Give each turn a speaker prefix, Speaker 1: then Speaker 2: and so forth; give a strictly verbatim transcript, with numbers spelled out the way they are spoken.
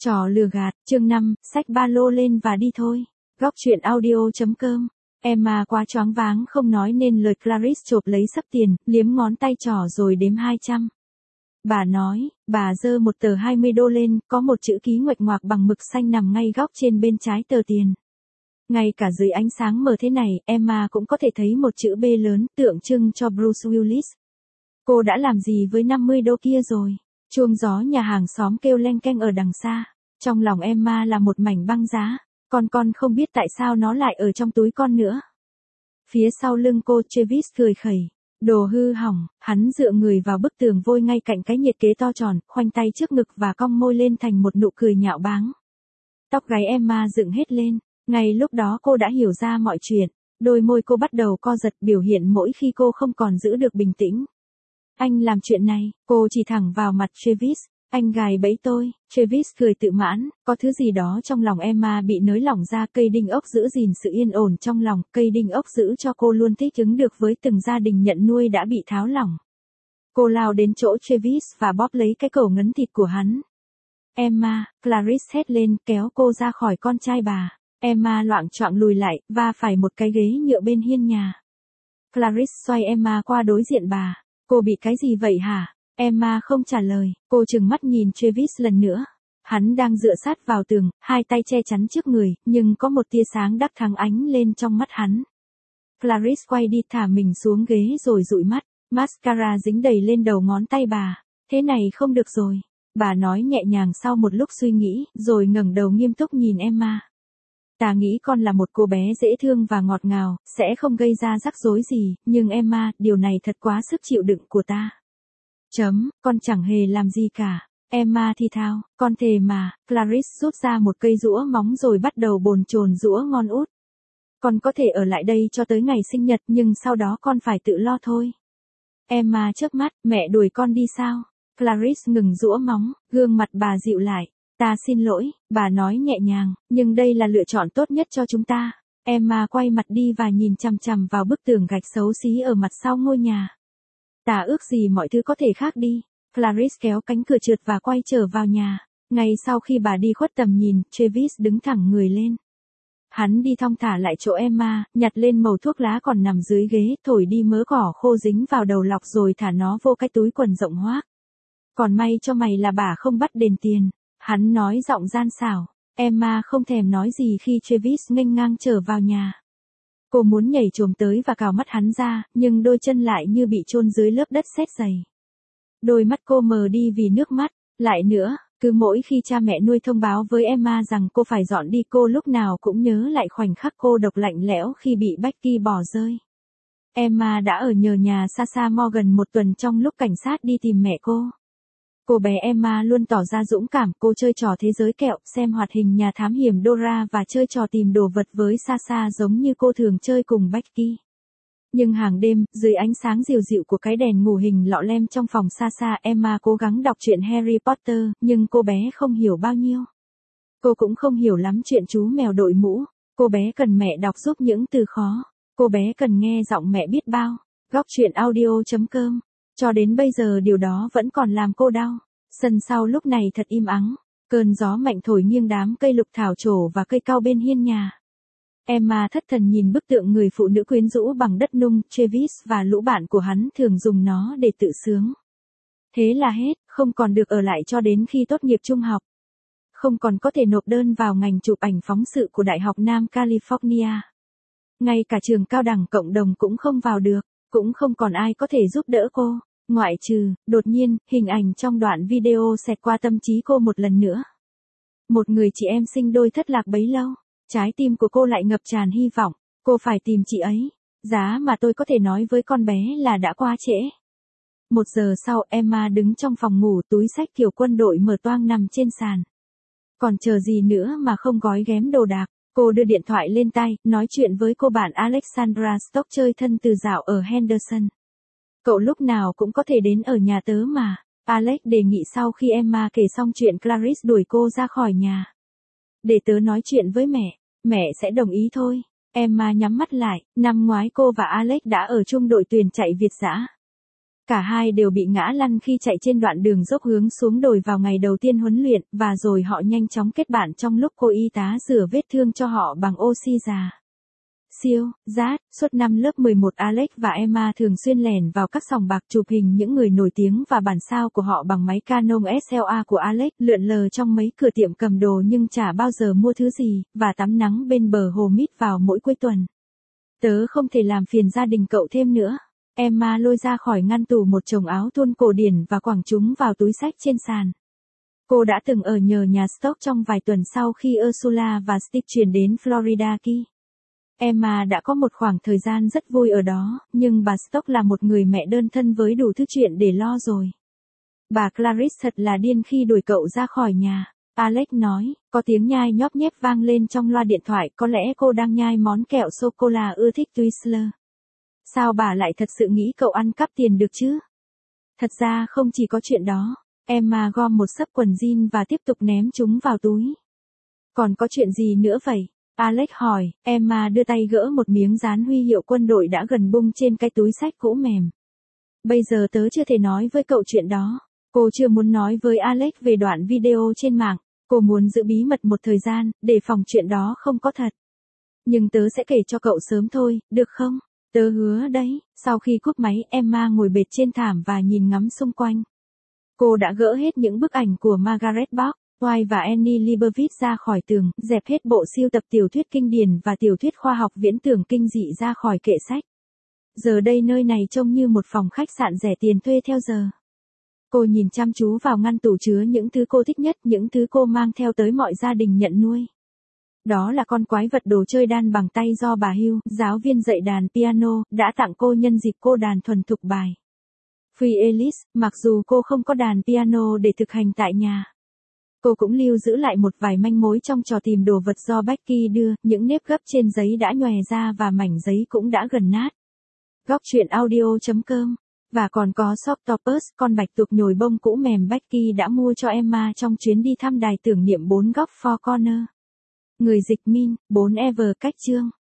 Speaker 1: Trò lừa gạt, chương năm, xách ba lô lên và đi thôi. Góc truyện audio.com. Emma quá choáng váng không nói nên lời. Clarice chộp lấy sấp tiền, liếm ngón tay trỏ rồi đếm hai trăm. Bà nói, bà giơ một tờ hai mươi đô lên, có một chữ ký nguệch ngoạc bằng mực xanh nằm ngay góc trên bên trái tờ tiền. Ngay cả dưới ánh sáng mờ thế này, Emma cũng có thể thấy một chữ B lớn, tượng trưng cho Bruce Willis. Cô đã làm gì với năm mươi đô kia rồi? Chuông gió nhà hàng xóm kêu leng keng ở đằng xa. Trong lòng Emma là một mảnh băng giá. Con con không biết tại sao nó lại ở trong túi con nữa. Phía sau lưng cô, Travis cười khẩy. Đồ hư hỏng, hắn dựa người vào bức tường vôi ngay cạnh cái nhiệt kế to tròn, khoanh tay trước ngực và cong môi lên thành một nụ cười nhạo báng. Tóc gáy Emma dựng hết lên. Ngay lúc đó cô đã hiểu ra mọi chuyện. Đôi môi cô bắt đầu co giật, biểu hiện mỗi khi cô không còn giữ được bình tĩnh. Anh làm chuyện này, cô chỉ thẳng vào mặt Travis. Anh gài bẫy tôi. Travis cười tự mãn, có thứ gì đó trong lòng Emma bị nới lỏng ra. Cây đinh ốc giữ gìn sự yên ổn trong lòng, cây đinh ốc giữ cho cô luôn thích ứng được với từng gia đình nhận nuôi đã bị tháo lỏng. Cô lao đến chỗ Travis và bóp lấy cái cổ ngấn thịt của hắn. Emma, Clarice hét lên, kéo cô ra khỏi con trai bà. Emma loạng choạng lùi lại, va phải một cái ghế nhựa bên hiên nhà. Clarice xoay Emma qua đối diện bà. Cô bị cái gì vậy hả? Emma không trả lời, cô trừng mắt nhìn Travis lần nữa. Hắn đang dựa sát vào tường, hai tay che chắn trước người, nhưng có một tia sáng đắc thắng ánh lên trong mắt hắn. Clarice quay đi thả mình xuống ghế rồi dụi mắt, mascara dính đầy lên đầu ngón tay bà. Thế này không được rồi. Bà nói nhẹ nhàng sau một lúc suy nghĩ, rồi ngẩng đầu nghiêm túc nhìn Emma. Ta nghĩ con là một cô bé dễ thương và ngọt ngào, sẽ không gây ra rắc rối gì, nhưng Emma, điều này thật quá sức chịu đựng của ta. Chấm, con chẳng hề làm gì cả. Emma thì thào, con thề mà. Clarice rút ra một cây rũa móng rồi bắt đầu bồn chồn rũa ngon út. Con có thể ở lại đây cho tới ngày sinh nhật, nhưng sau đó con phải tự lo thôi. Emma chớp mắt, mẹ đuổi con đi sao? Clarice ngừng rũa móng, gương mặt bà dịu lại. Ta xin lỗi, bà nói nhẹ nhàng, nhưng đây là lựa chọn tốt nhất cho chúng ta. Emma quay mặt đi và nhìn chằm chằm vào bức tường gạch xấu xí ở mặt sau ngôi nhà. Ta ước gì mọi thứ có thể khác đi. Clarice kéo cánh cửa trượt và quay trở vào nhà. Ngay sau khi bà đi khuất tầm nhìn, Travis đứng thẳng người lên. Hắn đi thong thả lại chỗ Emma, nhặt lên mẩu thuốc lá còn nằm dưới ghế, thổi đi mớ cỏ khô dính vào đầu lọc rồi thả nó vô cái túi quần rộng hoác. Còn may cho mày là bà không bắt đền tiền. Hắn nói giọng gian xảo. Emma không thèm nói gì khi Travis nghênh ngang trở vào nhà. Cô muốn nhảy chồm tới và cào mắt hắn ra, nhưng đôi chân lại như bị chôn dưới lớp đất sét dày. Đôi mắt cô mờ đi vì nước mắt. Lại nữa, cứ mỗi khi cha mẹ nuôi thông báo với Emma rằng cô phải dọn đi, cô lúc nào cũng nhớ lại khoảnh khắc cô độc lạnh lẽo khi bị Becky bỏ rơi. Emma đã ở nhờ nhà Sasha Morgan một tuần trong lúc cảnh sát đi tìm mẹ cô. Cô bé Emma luôn tỏ ra dũng cảm, cô chơi trò thế giới kẹo, xem hoạt hình nhà thám hiểm Dora và chơi trò tìm đồ vật với Sasha giống như cô thường chơi cùng Becky. Nhưng hàng đêm, dưới ánh sáng dịu dịu của cái đèn ngủ hình lọ lem trong phòng Sasha, Emma cố gắng đọc truyện Harry Potter, nhưng cô bé không hiểu bao nhiêu. Cô cũng không hiểu lắm chuyện chú mèo đội mũ. Cô bé cần mẹ đọc giúp những từ khó. Cô bé cần nghe giọng mẹ biết bao. Góc truyện audio.com. Cho đến bây giờ điều đó vẫn còn làm cô đau. Sân sau lúc này thật im ắng. Cơn gió mạnh thổi nghiêng đám cây lục thảo trổ và cây cau bên hiên nhà. Emma thất thần nhìn bức tượng người phụ nữ quyến rũ bằng đất nung. Travis và lũ bạn của hắn thường dùng nó để tự sướng. Thế là hết, không còn được ở lại cho đến khi tốt nghiệp trung học. Không còn có thể nộp đơn vào ngành chụp ảnh phóng sự của Đại học Nam California. Ngay cả trường cao đẳng cộng đồng cũng không vào được, cũng không còn ai có thể giúp đỡ cô. Ngoại trừ, đột nhiên, hình ảnh trong đoạn video xẹt qua tâm trí cô một lần nữa. Một người chị em sinh đôi thất lạc bấy lâu, trái tim của cô lại ngập tràn hy vọng, cô phải tìm chị ấy. Giá mà tôi có thể nói với con bé là đã quá trễ. Một giờ sau, Emma đứng trong phòng ngủ, túi xách kiểu quân đội mở toang nằm trên sàn. Còn chờ gì nữa mà không gói ghém đồ đạc. Cô đưa điện thoại lên tai, nói chuyện với cô bạn Alexandra Stock chơi thân từ dạo ở Henderson. Cậu lúc nào cũng có thể đến ở nhà tớ mà. Alex đề nghị sau khi Emma kể xong chuyện Clarice đuổi cô ra khỏi nhà. Để tớ nói chuyện với mẹ, mẹ sẽ đồng ý thôi. Emma nhắm mắt lại, năm ngoái cô và Alex đã ở chung đội tuyển chạy Việt dã. Cả hai đều bị ngã lăn khi chạy trên đoạn đường dốc hướng xuống đồi vào ngày đầu tiên huấn luyện, và rồi họ nhanh chóng kết bạn trong lúc cô y tá rửa vết thương cho họ bằng oxy già. Siêu, Rát, suốt năm lớp mười một Alex và Emma thường xuyên lẻn vào các sòng bạc chụp hình những người nổi tiếng và bản sao của họ bằng máy Canon ét lờ a của Alex, lượn lờ trong mấy cửa tiệm cầm đồ nhưng chả bao giờ mua thứ gì, và tắm nắng bên bờ hồ mít vào mỗi cuối tuần. Tớ không thể làm phiền gia đình cậu thêm nữa. Emma lôi ra khỏi ngăn tủ một chồng áo thun cổ điển và quẳng chúng vào túi xách trên sàn. Cô đã từng ở nhờ nhà Stock trong vài tuần sau khi Ursula và Steve chuyển đến Florida Key. Emma đã có một khoảng thời gian rất vui ở đó, nhưng bà Stock là một người mẹ đơn thân với đủ thứ chuyện để lo rồi. Bà Clarice thật là điên khi đuổi cậu ra khỏi nhà. Alex nói, có tiếng nhai nhóp nhép vang lên trong loa điện thoại, có lẽ cô đang nhai món kẹo sô-cô-la ưa thích Twizzler. Sao bà lại thật sự nghĩ cậu ăn cắp tiền được chứ? Thật ra không chỉ có chuyện đó. Emma gom một xấp quần jean và tiếp tục ném chúng vào túi. Còn có chuyện gì nữa vậy? Alex hỏi. Emma đưa tay gỡ một miếng dán huy hiệu quân đội đã gần bung trên cái túi xách cũ mềm. Bây giờ tớ chưa thể nói với cậu chuyện đó. Cô chưa muốn nói với Alex về đoạn video trên mạng. Cô muốn giữ bí mật một thời gian, để phòng chuyện đó không có thật. Nhưng tớ sẽ kể cho cậu sớm thôi, được không? Tớ hứa đấy. Sau khi cúp máy, Emma ngồi bệt trên thảm và nhìn ngắm xung quanh. Cô đã gỡ hết những bức ảnh của Margaret Bock, White và Annie Leibovitz ra khỏi tường, dẹp hết bộ siêu tập tiểu thuyết kinh điển và tiểu thuyết khoa học viễn tưởng kinh dị ra khỏi kệ sách. Giờ đây nơi này trông như một phòng khách sạn rẻ tiền thuê theo giờ. Cô nhìn chăm chú vào ngăn tủ chứa những thứ cô thích nhất, những thứ cô mang theo tới mọi gia đình nhận nuôi. Đó là con quái vật đồ chơi đàn bằng tay do bà Hugh, giáo viên dạy đàn piano, đã tặng cô nhân dịp cô đàn thuần thục bài Free Alice, mặc dù cô không có đàn piano để thực hành tại nhà. Cô cũng lưu giữ lại một vài manh mối trong trò tìm đồ vật do Becky đưa, những nếp gấp trên giấy đã nhòe ra và mảnh giấy cũng đã gần nát. Góc truyện audio chấm com. Và còn có Soctopus, con bạch tuộc nhồi bông cũ mềm Becky đã mua cho Emma trong chuyến đi thăm đài tưởng niệm bốn góc Four Corner. Người dịch Min, bốn Ever cách chương.